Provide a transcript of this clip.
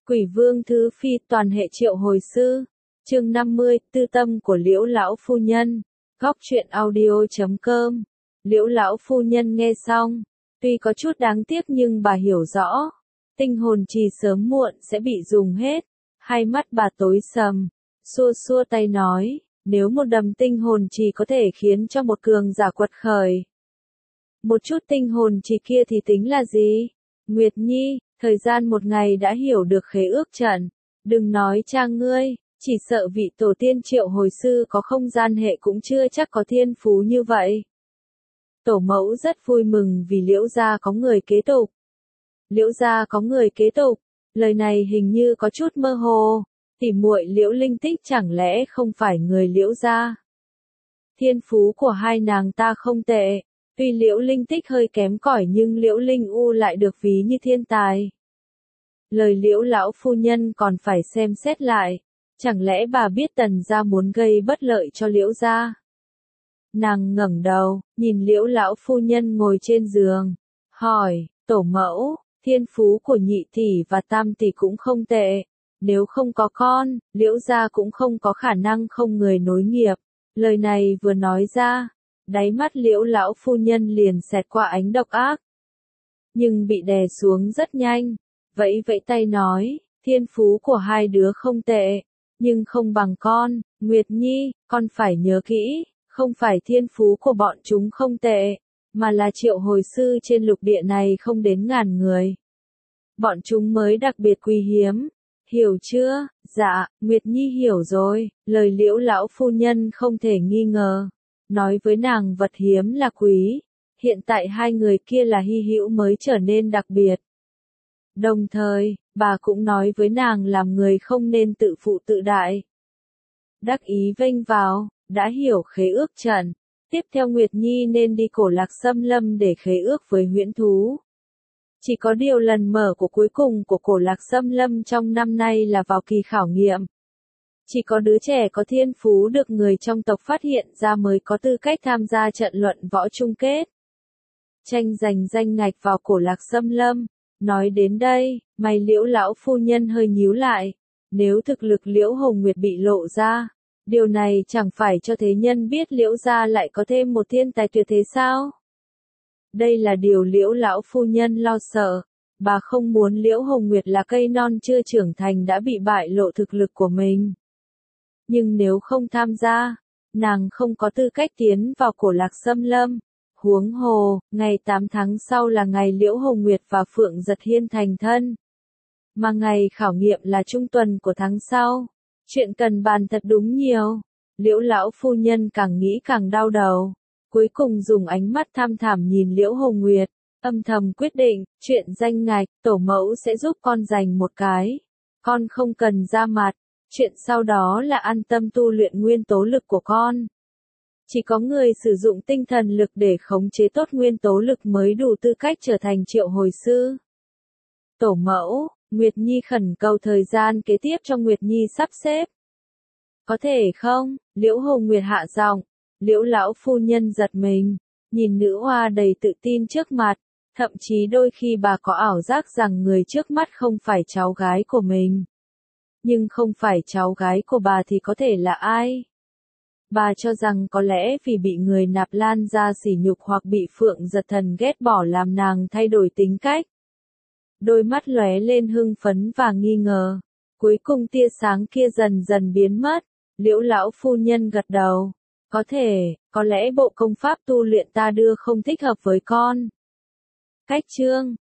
Quỷ Vương Thứ Phi toàn hệ triệu hồi sư. Chương 50, tư tâm của Liễu lão phu nhân. Góc truyện audio.com. Liễu lão phu nhân nghe xong, tuy có chút đáng tiếc nhưng bà hiểu rõ, tinh hồn trì sớm muộn sẽ bị dùng hết. Hai mắt bà tối sầm, xua xua tay nói, nếu một đầm tinh hồn trì có thể khiến cho một cường giả quật khởi, một chút tinh hồn trì kia thì tính là gì? Nguyệt Nhi, thời gian một ngày đã hiểu được khế ước trận. Đừng nói cha ngươi, chỉ sợ vị tổ tiên triệu hồi sư có không gian hệ cũng chưa chắc có thiên phú như vậy. Tổ mẫu rất vui mừng vì Liễu gia có người kế tục. Liễu gia có người kế tục, lời này hình như có chút mơ hồ. Tỉ muội Liễu Linh Tích chẳng lẽ không phải người Liễu gia? Thiên phú của hai nàng ta không tệ. Tuy Liễu Linh Tích hơi kém cỏi nhưng Liễu Linh U lại được ví như thiên tài. Lời Liễu lão phu nhân còn phải xem xét lại. Chẳng lẽ bà biết Tần gia muốn gây bất lợi cho Liễu gia? Nàng ngẩng đầu, nhìn Liễu lão phu nhân ngồi trên giường, hỏi, tổ mẫu, thiên phú của nhị tỷ và tam tỷ cũng không tệ. Nếu không có con, Liễu gia cũng không có khả năng không người nối nghiệp. Lời này vừa nói ra, đáy mắt Liễu lão phu nhân liền xẹt qua ánh độc ác. Nhưng bị đè xuống rất nhanh, vẫy vẫy tay nói, thiên phú của hai đứa không tệ, nhưng không bằng con, Nguyệt Nhi, con phải nhớ kỹ, không phải thiên phú của bọn chúng không tệ, mà là triệu hồi sư trên lục địa này không đến ngàn người. Bọn chúng mới đặc biệt quý hiếm. Hiểu chưa? Dạ, Nguyệt Nhi hiểu rồi, lời Liễu lão phu nhân không thể nghi ngờ. Nói với nàng vật hiếm là quý, hiện tại hai người kia là hy hữu mới trở nên đặc biệt. Đồng thời, bà cũng nói với nàng làm người không nên tự phụ tự đại. Đắc ý vênh vào, đã hiểu khế ước trận. Tiếp theo Nguyệt Nhi nên đi Cổ Lạc Xâm Lâm để khế ước với huyễn thú. Chỉ có điều lần mở của cuối cùng của Cổ Lạc Xâm Lâm trong năm nay là vào kỳ khảo nghiệm. Chỉ có đứa trẻ có thiên phú được người trong tộc phát hiện ra mới có tư cách tham gia trận luận võ chung kết. Tranh giành danh ngạch vào Cổ Lạc Xâm Lâm. Nói đến đây, mày Liễu lão phu nhân hơi nhíu lại. Nếu thực lực Liễu Hồng Nguyệt bị lộ ra, điều này chẳng phải cho thế nhân biết Liễu gia lại có thêm một thiên tài tuyệt thế sao? Đây là điều Liễu lão phu nhân lo sợ. Bà không muốn Liễu Hồng Nguyệt là cây non chưa trưởng thành đã bị bại lộ thực lực của mình. Nhưng nếu không tham gia, nàng không có tư cách tiến vào Cổ Lạc Xâm Lâm. Huống hồ, ngày 8 tháng sau là ngày Liễu Hồng Nguyệt và Phượng Giật Hiên thành thân. Mà ngày khảo nghiệm là trung tuần của tháng sau. Chuyện cần bàn thật đúng nhiều. Liễu lão phu nhân càng nghĩ càng đau đầu. Cuối cùng dùng ánh mắt tham thảm nhìn Liễu Hồng Nguyệt, âm thầm quyết định, chuyện danh ngạch, tổ mẫu sẽ giúp con giành một cái. Con không cần ra mặt, chuyện sau đó là an tâm tu luyện nguyên tố lực của con. Chỉ có người sử dụng tinh thần lực để khống chế tốt nguyên tố lực mới đủ tư cách trở thành triệu hồi sư. Tổ mẫu, Nguyệt Nhi khẩn cầu thời gian kế tiếp cho Nguyệt Nhi sắp xếp. Có thể không? Liễu Hồng Nguyệt hạ giọng. Liễu lão phu nhân giật mình, nhìn nữ hoa đầy tự tin trước mặt, thậm chí đôi khi bà có ảo giác rằng người trước mắt không phải cháu gái của mình. Nhưng không phải cháu gái của bà thì có thể là ai? Bà cho rằng có lẽ vì bị người Nạp Lan ra sỉ nhục hoặc bị Phượng Giật Thần ghét bỏ làm nàng thay đổi tính cách. Đôi mắt lóe lên hưng phấn và nghi ngờ. Cuối cùng tia sáng kia dần dần biến mất. Liễu lão phu nhân gật đầu. Có thể, có lẽ bộ công pháp tu luyện ta đưa không thích hợp với con. Cách chương